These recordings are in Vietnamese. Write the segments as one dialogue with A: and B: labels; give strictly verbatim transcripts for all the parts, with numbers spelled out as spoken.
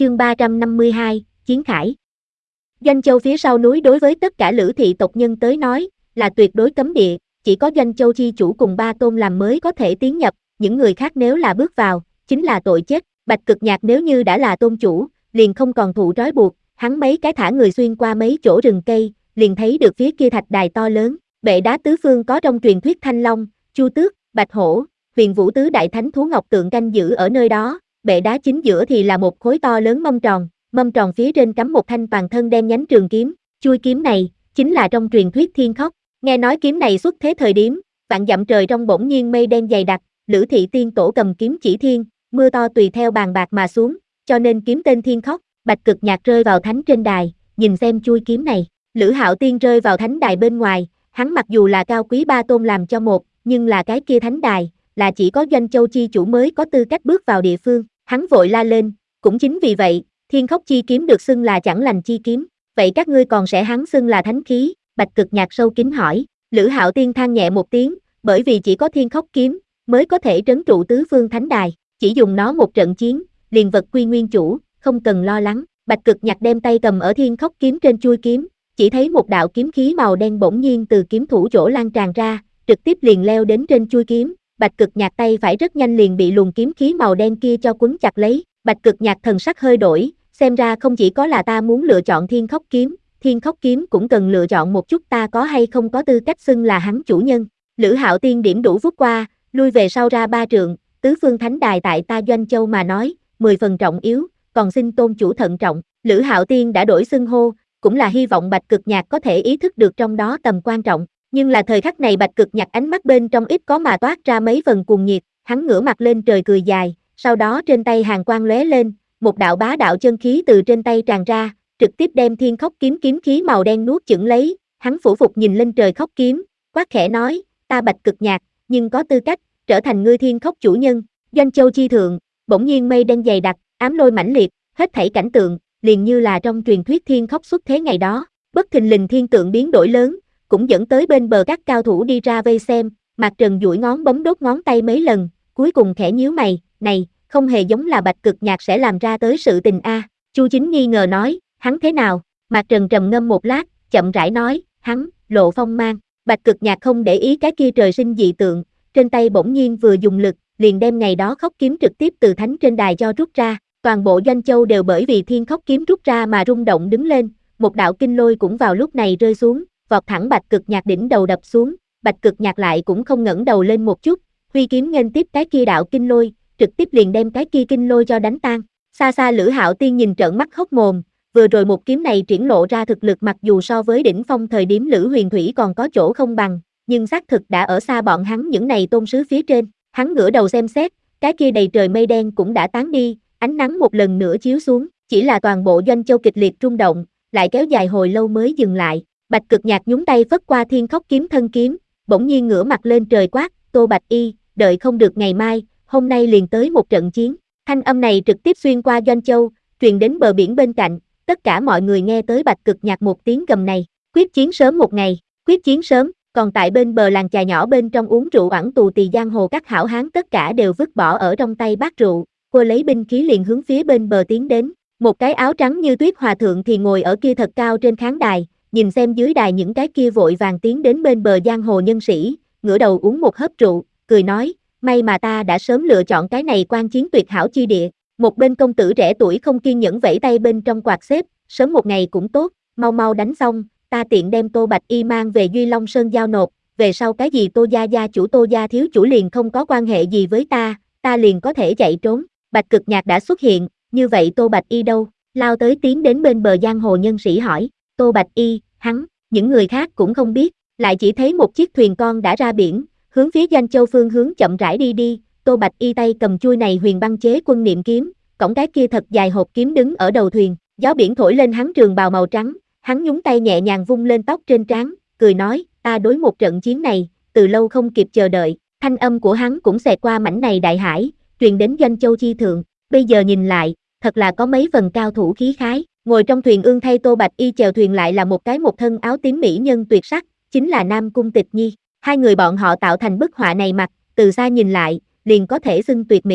A: Chương ba trăm năm mươi hai, Chiến Khải. Doanh Châu phía sau núi đối với tất cả Lữ thị tộc nhân tới nói, là tuyệt đối cấm địa, chỉ có Doanh Châu chi chủ cùng ba tôn làm mới có thể tiến nhập, những người khác nếu là bước vào, chính là tội chết. Bạch Cực Nhạc nếu như đã là tôn chủ, liền không còn thụ trói buộc, hắn mấy cái thả người xuyên qua mấy chỗ rừng cây, liền thấy được phía kia thạch đài to lớn, bệ đá tứ phương có trong truyền thuyết Thanh Long, Chu Tước, Bạch Hổ, Huyền Vũ tứ đại thánh thú ngọc tượng canh giữ ở nơi đó, bệ đá chính giữa thì là một khối to lớn mâm tròn, mâm tròn phía trên cắm một thanh toàn thân đen nhánh trường kiếm, chuôi kiếm này chính là trong truyền thuyết Thiên Khóc. Nghe nói kiếm này xuất thế thời điểm, vạn dặm trời trong bỗng nhiên mây đen dày đặc, Lữ thị tiên tổ cầm kiếm chỉ thiên, mưa to tùy theo bàn bạc mà xuống, cho nên kiếm tên Thiên Khóc. Bạch Cực Nhạc rơi vào thánh trên đài, nhìn xem chuôi kiếm này. Lữ Hạo Tiên rơi vào thánh đài bên ngoài, hắn mặc dù là cao quý ba tôn làm cho một, nhưng là cái kia thánh đài, là chỉ có Doanh Châu chi chủ mới có tư cách bước vào địa phương. Hắn vội la lên, cũng chính vì vậy, Thiên Khóc chi kiếm được xưng là chẳng lành chi kiếm, vậy các ngươi còn sẽ hắn xưng là thánh khí? Bạch Cực Nhạc sâu kín hỏi. Lữ Hạo Tiên than nhẹ một tiếng, bởi vì chỉ có Thiên Khóc kiếm mới có thể trấn trụ tứ phương thánh đài, chỉ dùng nó một trận chiến, liền vật quy nguyên chủ, không cần lo lắng. Bạch Cực Nhạc đem tay cầm ở Thiên Khóc kiếm trên chuôi kiếm, chỉ thấy một đạo kiếm khí màu đen bỗng nhiên từ kiếm thủ chỗ lan tràn ra, trực tiếp liền leo đến trên chuôi kiếm. Bạch Cực Nhạc tay phải rất nhanh liền bị luồng kiếm khí màu đen kia cho quấn chặt lấy. Bạch Cực Nhạc thần sắc hơi đổi, xem ra không chỉ có là ta muốn lựa chọn Thiên Khóc kiếm, Thiên Khóc kiếm cũng cần lựa chọn một chút ta có hay không có tư cách xưng là hắn chủ nhân. Lữ Hạo Tiên điểm đủ vút qua, lui về sau ra ba trượng, tứ phương thánh đài tại ta Doanh Châu mà nói, mười phần trọng yếu, còn xin tôn chủ thận trọng. Lữ Hạo Tiên đã đổi xưng hô, cũng là hy vọng Bạch Cực Nhạc có thể ý thức được trong đó tầm quan trọng. Nhưng là thời khắc này Bạch Cực Nhạc ánh mắt bên trong ít có mà toát ra mấy phần cuồng nhiệt, hắn ngửa mặt lên trời cười dài, sau đó trên tay hàn quang lóe lên, một đạo bá đạo chân khí từ trên tay tràn ra, trực tiếp đem Thiên Khóc kiếm kiếm khí màu đen nuốt chửng lấy. Hắn phủ phục nhìn lên trời khóc kiếm, quát khẽ nói, ta Bạch Cực Nhạc, nhưng có tư cách trở thành ngươi Thiên Khóc chủ nhân. Doanh Châu chi thượng, bỗng nhiên mây đen dày đặc, ám lôi mãnh liệt, hết thảy cảnh tượng liền như là trong truyền thuyết Thiên Khóc xuất thế ngày đó. Bất thình lình thiên tượng biến đổi lớn, cũng dẫn tới bên bờ các cao thủ đi ra vây xem. Mạc Trần duỗi ngón bấm đốt ngón tay mấy lần, cuối cùng khẽ nhíu mày, này, không hề giống là Bạch Cực Nhạc sẽ làm ra tới sự tình a. Chu Chính nghi ngờ nói, hắn thế nào? Mạc Trần trầm ngâm một lát, chậm rãi nói, hắn, lộ phong mang. Bạch Cực Nhạc không để ý cái kia trời sinh dị tượng, trên tay bỗng nhiên vừa dùng lực, liền đem ngày đó khóc kiếm trực tiếp từ thánh trên đài cho rút ra. Toàn bộ Doanh Châu đều bởi vì Thiên Khóc kiếm rút ra mà rung động đứng lên, một đạo kinh lôi cũng vào lúc này rơi xuống, vọt thẳng Bạch Cực Nhạc đỉnh đầu đập xuống. Bạch Cực Nhạc lại cũng không ngẩng đầu lên một chút, huy kiếm nghênh tiếp cái kia đạo kinh lôi, trực tiếp liền đem cái kia kinh lôi cho đánh tan. Xa xa Lữ Hạo Tiên nhìn trợn mắt hốc mồm, vừa rồi một kiếm này triển lộ ra thực lực mặc dù so với đỉnh phong thời điểm Lữ Huyền Thủy còn có chỗ không bằng, nhưng xác thực đã ở xa bọn hắn những này tôn sứ phía trên. Hắn ngửa đầu xem xét, cái kia đầy trời mây đen cũng đã tán đi, ánh nắng một lần nữa chiếu xuống, chỉ là toàn bộ Doanh Châu kịch liệt rung động, lại kéo dài hồi lâu mới dừng lại. Bạch Cực Nhạc nhúng tay phất qua Thiên Khóc kiếm thân kiếm, bỗng nhiên ngửa mặt lên trời quát, Tô Bạch Y, đợi không được ngày mai, hôm nay liền tới một trận chiến. Thanh âm này trực tiếp xuyên qua Doanh Châu, truyền đến bờ biển bên cạnh, tất cả mọi người nghe tới Bạch Cực Nhạc một tiếng gầm này, quyết chiến sớm một ngày, quyết chiến sớm. Còn tại bên bờ làng chài nhỏ bên trong uống rượu oản tù tì giang hồ các hảo hán tất cả đều vứt bỏ ở trong tay bát rượu, cô lấy binh khí liền hướng phía bên bờ tiến đến. Một cái áo trắng như tuyết hòa thượng thì ngồi ở kia thật cao trên khán đài, nhìn xem dưới đài những cái kia vội vàng tiến đến bên bờ giang hồ nhân sĩ, ngửa đầu uống một hớp rượu, cười nói, may mà ta đã sớm lựa chọn cái này quan chiến tuyệt hảo chi địa. Một bên công tử trẻ tuổi không kiên nhẫn vẫy tay bên trong quạt xếp, sớm một ngày cũng tốt, mau mau đánh xong, ta tiện đem Tô Bạch Y mang về Duy Long Sơn giao nộp, về sau cái gì Tô gia gia chủ Tô gia thiếu chủ liền không có quan hệ gì với ta, ta liền có thể chạy trốn. Bạch Cực Nhạc đã xuất hiện, như vậy Tô Bạch Y đâu? Lao tới tiến đến bên bờ giang hồ nhân sĩ hỏi, Tô Bạch Y, hắn, những người khác cũng không biết, lại chỉ thấy một chiếc thuyền con đã ra biển, hướng phía Doanh Châu phương hướng chậm rãi đi đi. Tô Bạch Y tay cầm chuôi này huyền băng chế quân niệm kiếm, cổng cái kia thật dài hộp kiếm đứng ở đầu thuyền, gió biển thổi lên hắn trường bào màu trắng, hắn nhúng tay nhẹ nhàng vung lên tóc trên trán, cười nói, ta đối một trận chiến này, từ lâu không kịp chờ đợi. Thanh âm của hắn cũng xẹt qua mảnh này đại hải, truyền đến Doanh Châu chi thượng, bây giờ nhìn lại, thật là có mấy phần cao thủ khí khái. Ngồi trong thuyền ương thay Tô Bạch Y chèo thuyền lại là một cái một thân áo tím mỹ nhân tuyệt sắc, chính là Nam Cung Tịch Nhi. Hai người bọn họ tạo thành bức họa này mặt, từ xa nhìn lại, liền có thể xưng tuyệt mỹ.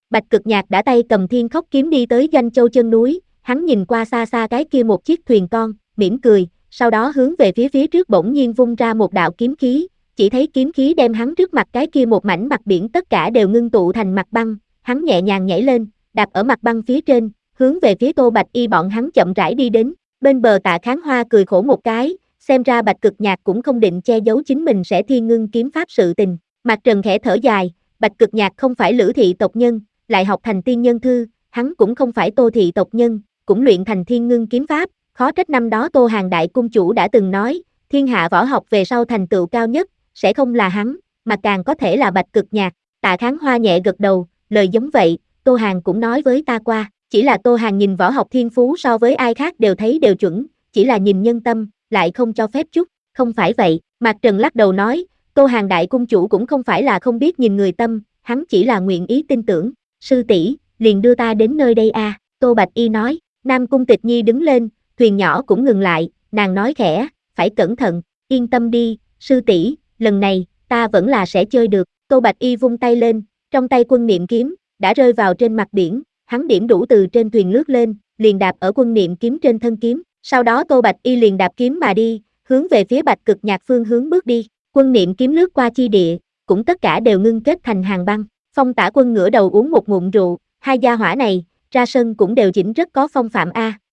A: Bạch Cực Nhạc đã tay cầm Thiên Khốc kiếm đi tới Doanh Châu chân núi, hắn nhìn qua xa xa cái kia một chiếc thuyền con, mỉm cười, sau đó hướng về phía phía trước bỗng nhiên vung ra một đạo kiếm khí, chỉ thấy kiếm khí đem hắn trước mặt cái kia một mảnh mặt biển tất cả đều ngưng tụ thành mặt băng, hắn nhẹ nhàng nhảy lên, đạp ở mặt băng phía trên, hướng về phía Tô Bạch Y bọn hắn chậm rãi đi đến, bên bờ Tạ Kháng Hoa cười khổ một cái, xem ra Bạch Cực Nhạc cũng không định che giấu chính mình sẽ thiên ngưng kiếm pháp sự tình, Mạc Trần khẽ thở dài, Bạch Cực Nhạc không phải Lữ thị tộc nhân, lại học thành tiên nhân thư, hắn cũng không phải Tô thị tộc nhân, cũng luyện thành thiên ngưng kiếm pháp, khó trách năm đó Tô Hàng đại cung chủ đã từng nói, thiên hạ võ học về sau thành tựu cao nhất, sẽ không là hắn, mà càng có thể là Bạch Cực Nhạc. Tạ Kháng Hoa nhẹ gật đầu, lời giống vậy, Tô Hàng cũng nói với ta qua, chỉ là Tô Hàng nhìn võ học thiên phú so với ai khác đều thấy đều chuẩn, chỉ là nhìn nhân tâm, lại không cho phép chút, không phải vậy, Mạc Trần lắc đầu nói, Tô Hàng đại cung chủ cũng không phải là không biết nhìn người tâm, hắn chỉ là nguyện ý tin tưởng, sư tỷ, liền đưa ta đến nơi đây a, à. Tô Bạch Y nói, Nam Cung Tịch Nhi đứng lên, thuyền nhỏ cũng ngừng lại, nàng nói khẽ, phải cẩn thận, yên tâm đi, sư tỷ, lần này, ta vẫn là sẽ chơi được, Tô Bạch Y vung tay lên, trong tay quân niệm kiếm, đã rơi vào trên mặt biển, hắn điểm đủ từ trên thuyền lướt lên, liền đạp ở quân niệm kiếm trên thân kiếm, sau đó Tô Bạch Y liền đạp kiếm mà đi, hướng về phía Bạch Cực Nhạc phương hướng bước đi, quân niệm kiếm lướt qua chi địa, cũng tất cả đều ngưng kết thành hàng băng, Phong Tả Quân ngửa đầu uống một ngụm rượu, hai gia hỏa này, ra sân cũng đều chỉnh rất có phong phạm a.